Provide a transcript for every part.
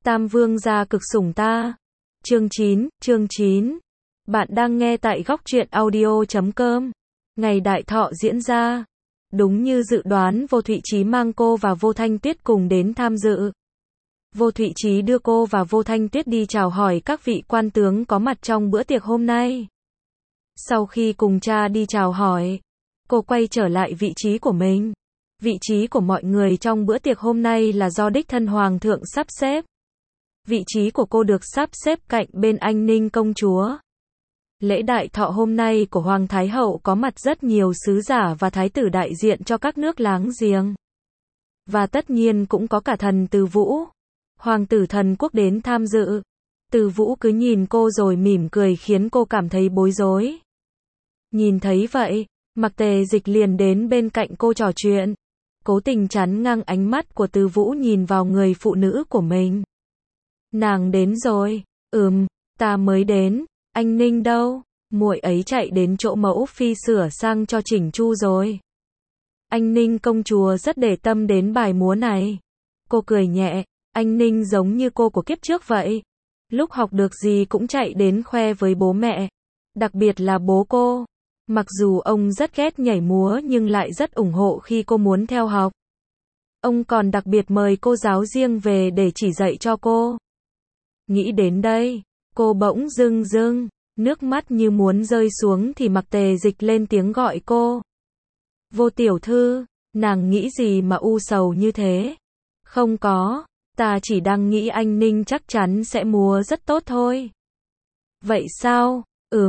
Tam vương gia cực sủng ta. Chương 9. Bạn đang nghe tại góc truyện audio.com. Ngày đại thọ diễn ra. Đúng như dự đoán, Vô Thụy Trí mang cô và Vô Thanh Tuyết cùng đến tham dự. Vô Thụy Trí đưa cô và Vô Thanh Tuyết đi chào hỏi các vị quan tướng có mặt trong bữa tiệc hôm nay. Sau khi cùng cha đi chào hỏi, cô quay trở lại vị trí của mình. Vị trí của mọi người trong bữa tiệc hôm nay là do đích thân Hoàng thượng sắp xếp. Vị trí của cô được sắp xếp cạnh bên Anh Ninh công chúa. Lễ đại thọ hôm nay của Hoàng Thái Hậu có mặt rất nhiều sứ giả và thái tử đại diện cho các nước láng giềng. Và tất nhiên cũng có cả thần Từ Vũ, Hoàng tử thần quốc đến tham dự. Từ Vũ cứ nhìn cô rồi mỉm cười khiến cô cảm thấy bối rối. Nhìn thấy vậy, Mặc Tề Dịch liền đến bên cạnh cô trò chuyện, cố tình chắn ngang ánh mắt của Từ Vũ nhìn vào người phụ nữ của mình. Nàng đến rồi. Ta mới đến. Anh Ninh đâu? Muội ấy chạy đến chỗ mẫu phi sửa sang cho chỉnh chu rồi. Anh Ninh công chúa rất để tâm đến bài múa này. Cô cười nhẹ, anh Ninh giống như cô của kiếp trước vậy. Lúc học được gì cũng chạy đến khoe với bố mẹ. Đặc biệt là bố cô. Mặc dù ông rất ghét nhảy múa nhưng lại rất ủng hộ khi cô muốn theo học. Ông còn đặc biệt mời cô giáo riêng về để chỉ dạy cho cô. Nghĩ đến đây, cô bỗng rưng rưng, nước mắt như muốn rơi xuống thì Mặc Tề Dịch lên tiếng gọi cô. Vô tiểu thư, nàng nghĩ gì mà u sầu như thế? Không có, ta chỉ đang nghĩ anh Ninh chắc chắn sẽ múa rất tốt thôi. Vậy sao?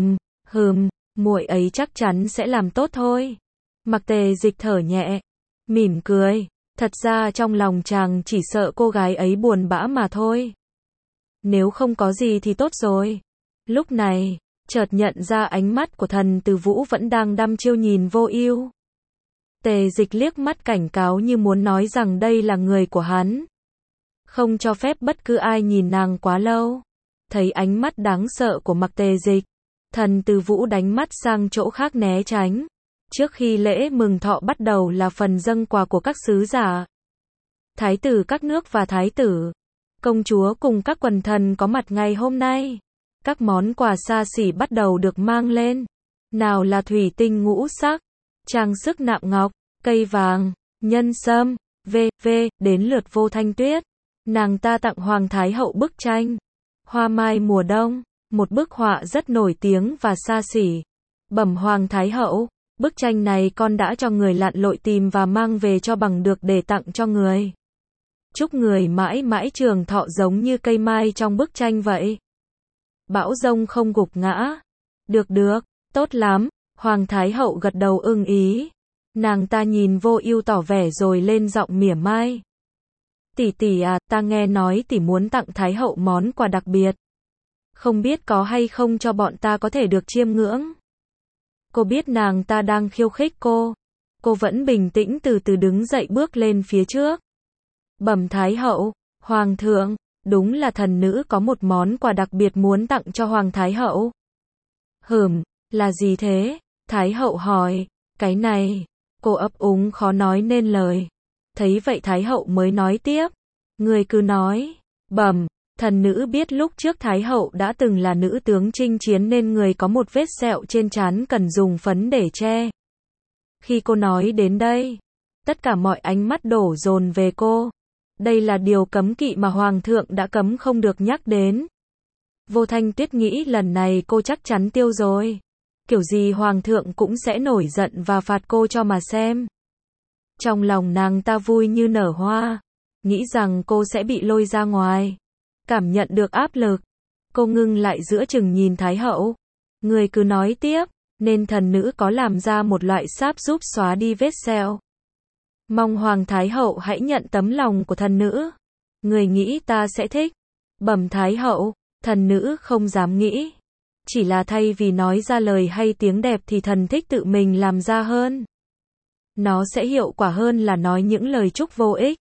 Muội ấy chắc chắn sẽ làm tốt thôi. Mặc Tề Dịch thở nhẹ, mỉm cười. Thật ra trong lòng chàng chỉ sợ cô gái ấy buồn bã mà thôi. Nếu không có gì thì tốt rồi. Lúc này, chợt nhận ra ánh mắt của thần Từ Vũ vẫn đang đăm chiêu nhìn Vô Ưu. Tề Dịch liếc mắt cảnh cáo như muốn nói rằng đây là người của hắn. Không cho phép bất cứ ai nhìn nàng quá lâu. Thấy ánh mắt đáng sợ của Mặc Tề Dịch, thần Từ Vũ đánh mắt sang chỗ khác né tránh. Trước khi lễ mừng thọ bắt đầu là phần dâng quà của các sứ giả, thái tử các nước và thái tử, công chúa cùng các quần thần có mặt ngày hôm nay. Các món quà xa xỉ bắt đầu được mang lên. Nào là thủy tinh ngũ sắc, trang sức nạm ngọc, cây vàng, nhân sâm, đến lượt Vô Thanh Tuyết. Nàng ta tặng Hoàng Thái Hậu bức tranh Hoa Mai Mùa Đông, một bức họa rất nổi tiếng và xa xỉ. Bẩm Hoàng Thái Hậu, bức tranh này con đã cho người lặn lội tìm và mang về cho bằng được để tặng cho người. Chúc người mãi mãi trường thọ giống như cây mai trong bức tranh vậy. Bão giông không gục ngã. Được, tốt lắm. Hoàng Thái Hậu gật đầu ưng ý. Nàng ta nhìn Vô Ưu tỏ vẻ rồi lên giọng mỉa mai. Tỷ à, ta nghe nói tỷ muốn tặng Thái Hậu món quà đặc biệt. Không biết có hay không cho bọn ta có thể được chiêm ngưỡng. Cô biết nàng ta đang khiêu khích cô. Cô vẫn bình tĩnh từ từ đứng dậy bước lên phía trước. Bẩm Thái Hậu, Hoàng thượng, đúng là thần nữ có một món quà đặc biệt muốn tặng cho Hoàng Thái Hậu. Là gì thế? Thái Hậu hỏi. Cái này, cô ấp úng khó nói nên lời. Thấy vậy Thái Hậu mới nói tiếp. Người cứ nói. Bẩm, thần nữ biết lúc trước Thái Hậu đã từng là nữ tướng chinh chiến nên người có một vết sẹo trên trán cần dùng phấn để che. Khi cô nói đến đây, tất cả mọi ánh mắt đổ dồn về cô. Đây là điều cấm kỵ mà Hoàng thượng đã cấm không được nhắc đến. Vô Thanh Tuyết nghĩ lần này cô chắc chắn tiêu rồi. Kiểu gì Hoàng thượng cũng sẽ nổi giận và phạt cô cho mà xem. Trong lòng nàng ta vui như nở hoa, nghĩ rằng cô sẽ bị lôi ra ngoài. Cảm nhận được áp lực, cô ngưng lại giữa chừng nhìn Thái Hậu. Người cứ nói tiếp, nên thần nữ có làm ra một loại sáp giúp xóa đi vết sẹo. Mong Hoàng Thái Hậu hãy nhận tấm lòng của thần nữ. Người nghĩ ta sẽ thích. Bẩm Thái Hậu, thần nữ không dám nghĩ. Chỉ là thay vì nói ra lời hay tiếng đẹp thì thần thích tự mình làm ra hơn. Nó sẽ hiệu quả hơn là nói những lời chúc vô ích.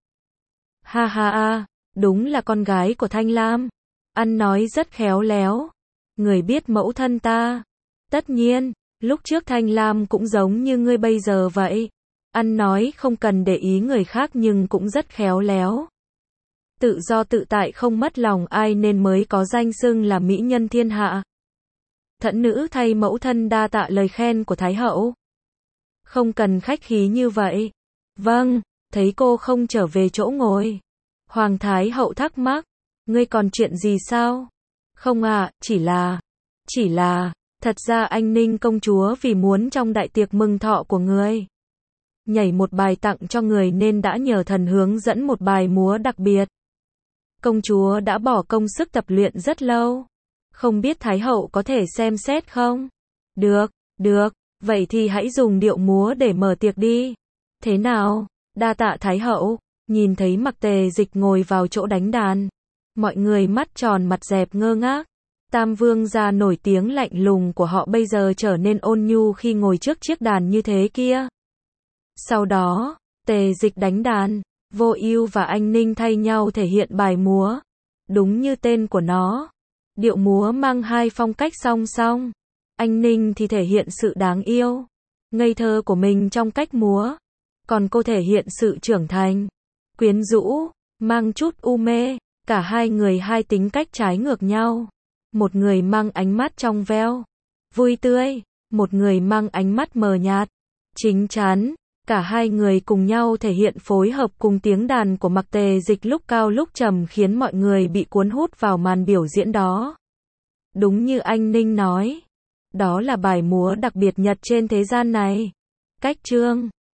Ha, đúng là con gái của Thanh Lam. Ăn nói rất khéo léo. Người biết mẫu thân ta. Tất nhiên, lúc trước Thanh Lam cũng giống như ngươi bây giờ vậy. Ăn nói không cần để ý người khác nhưng cũng rất khéo léo. Tự do tự tại không mất lòng ai nên mới có danh xưng là mỹ nhân thiên hạ. Thẫn nữ thay mẫu thân đa tạ lời khen của Thái hậu. Không cần khách khí như vậy. Vâng, thấy cô không trở về chỗ ngồi. Hoàng Thái hậu thắc mắc, ngươi còn chuyện gì sao? Không ạ, chỉ là, thật ra anh Ninh công chúa vì muốn trong đại tiệc mừng thọ của người nhảy một bài tặng cho người nên đã nhờ thần hướng dẫn một bài múa đặc biệt. Công chúa đã bỏ công sức tập luyện rất lâu. Không biết Thái hậu có thể xem xét không? Được, vậy thì hãy dùng điệu múa để mở tiệc đi. Thế nào? Đa tạ Thái hậu. Nhìn thấy Mặc Tề Dịch ngồi vào chỗ đánh đàn. Mọi người mắt tròn mặt dẹp ngơ ngác. Tam vương gia nổi tiếng lạnh lùng của họ bây giờ trở nên ôn nhu khi ngồi trước chiếc đàn như thế kia. Sau đó, Tề Dịch đánh đàn, Vô Ưu và anh Ninh thay nhau thể hiện bài múa. Đúng như tên của nó. Điệu múa mang hai phong cách song song. Anh Ninh thì thể hiện sự đáng yêu, ngây thơ của mình trong cách múa. Còn cô thể hiện sự trưởng thành, quyến rũ, mang chút u mê. Cả hai người hai tính cách trái ngược nhau. Một người mang ánh mắt trong veo, vui tươi. Một người mang ánh mắt mờ nhạt, chín chắn. Cả hai người cùng nhau thể hiện phối hợp cùng tiếng đàn của Mặc Tề Dịch lúc cao lúc trầm khiến mọi người bị cuốn hút vào màn biểu diễn đó. Đúng như anh Ninh nói, đó là bài múa đặc biệt nhất trên thế gian này. Cách chương